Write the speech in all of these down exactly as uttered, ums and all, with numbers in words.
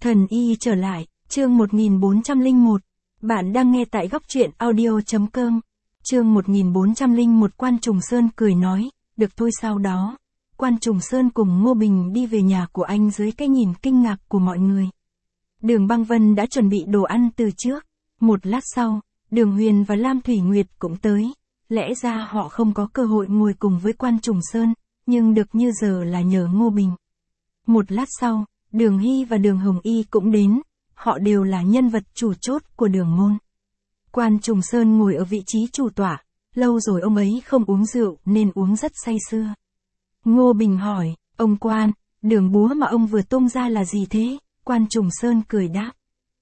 Thần y trở lại, chương một nghìn bốn trăm lẻ một. Bạn đang nghe tại góc truyện audio chấm com. Chương một nghìn bốn trăm lẻ một. Quan Trùng Sơn cười nói, được thôi. Sau đó, Quan Trùng Sơn cùng Ngô Bình đi về nhà của anh dưới cái nhìn kinh ngạc của mọi người. Đường Băng Vân đã chuẩn bị đồ ăn từ trước. Một lát sau, Đường Huyền và Lam Thủy Nguyệt cũng tới. Lẽ ra họ không có cơ hội ngồi cùng với Quan Trùng Sơn, nhưng được như giờ là nhờ Ngô Bình. Một lát sau, Đường Hy và Đường Hồng Y cũng đến, họ đều là nhân vật chủ chốt của Đường môn. Quan Trùng Sơn ngồi ở vị trí chủ tọa, lâu rồi ông ấy không uống rượu nên uống rất say sưa. Ngô Bình hỏi, ông Quan, đường búa mà ông vừa tung ra là gì thế? Quan Trùng Sơn cười đáp.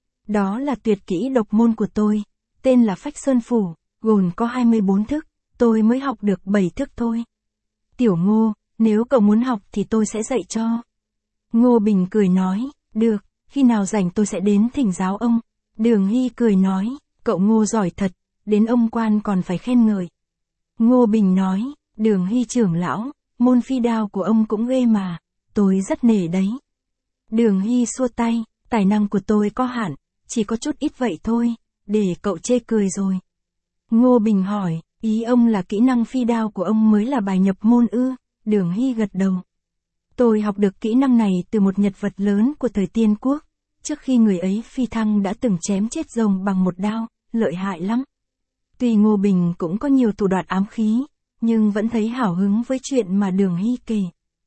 Đó là tuyệt kỹ độc môn của tôi, tên là Phách Sơn Phủ, gồm có hai mươi bốn thức, tôi mới học được bảy thức thôi. Tiểu Ngô, nếu cậu muốn học thì tôi sẽ dạy cho. Ngô Bình cười nói, được, khi nào rảnh tôi sẽ đến thỉnh giáo ông. Đường Hy cười nói, cậu Ngô giỏi thật, đến ông Quan còn phải khen ngợi. Ngô Bình nói, Đường Hy trưởng lão, môn phi đao của ông cũng ghê mà, tôi rất nể đấy. Đường Hy xua tay, tài năng của tôi có hạn, chỉ có chút ít vậy thôi, để cậu chê cười rồi. Ngô Bình hỏi, ý ông là kỹ năng phi đao của ông mới là bài nhập môn ư? Đường Hy gật đầu. Tôi học được kỹ năng này từ một nhân vật lớn của thời Tiên Quốc, trước khi người ấy phi thăng đã từng chém chết rồng bằng một đao, lợi hại lắm. Tuy Ngô Bình cũng có nhiều thủ đoạn ám khí, nhưng vẫn thấy hào hứng với chuyện mà Đường Hy kể.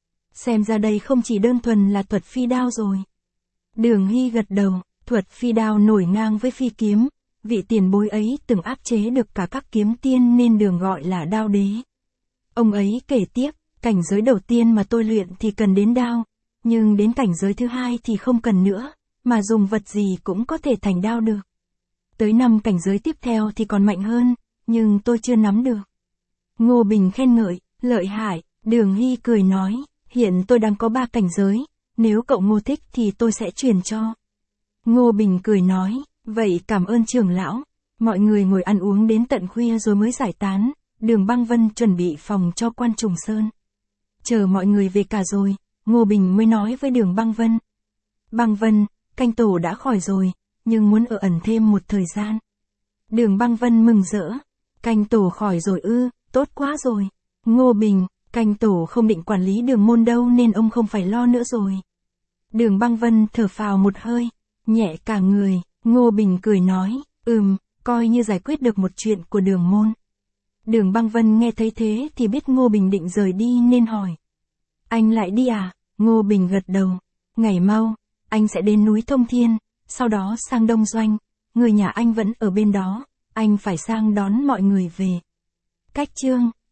Xem ra đây không chỉ đơn thuần là thuật phi đao rồi. Đường Hy gật đầu, thuật phi đao nổi ngang với phi kiếm, vị tiền bối ấy từng áp chế được cả các kiếm tiên nên Đường gọi là đao đế. Ông ấy kể tiếp, cảnh giới đầu tiên mà tôi luyện thì cần đến đao, nhưng đến cảnh giới thứ hai thì không cần nữa, mà dùng vật gì cũng có thể thành đao được. Tới năm cảnh giới tiếp theo thì còn mạnh hơn, nhưng tôi chưa nắm được. Ngô Bình khen ngợi, lợi hại. Đường Hy cười nói, hiện tôi đang có ba cảnh giới, nếu cậu Ngô thích thì tôi sẽ truyền cho. Ngô Bình cười nói, vậy cảm ơn trưởng lão. Mọi người ngồi ăn uống đến tận khuya rồi mới giải tán. Đường Băng Vân chuẩn bị phòng cho Quan Trùng Sơn. Chờ mọi người về cả rồi, Ngô Bình mới nói với Đường Băng Vân. Băng Vân, canh tổ đã khỏi rồi, nhưng muốn ở ẩn thêm một thời gian. Đường Băng Vân mừng rỡ. Canh tổ khỏi rồi ư, tốt quá rồi. Ngô Bình, canh tổ không định quản lý đường môn đâu nên ông không phải lo nữa rồi. Đường Băng Vân thở phào một hơi, nhẹ cả người. Ngô Bình cười nói, ừm, coi như giải quyết được một chuyện của đường môn. Đường Băng Vân nghe thấy thế thì biết Ngô Bình định rời đi nên hỏi. Anh lại đi à? Ngô Bình gật đầu. Ngày mau, anh sẽ đến núi Thông Thiên, sau đó sang Đông Doanh. Người nhà anh vẫn ở bên đó, anh phải sang đón mọi người về. Cách chương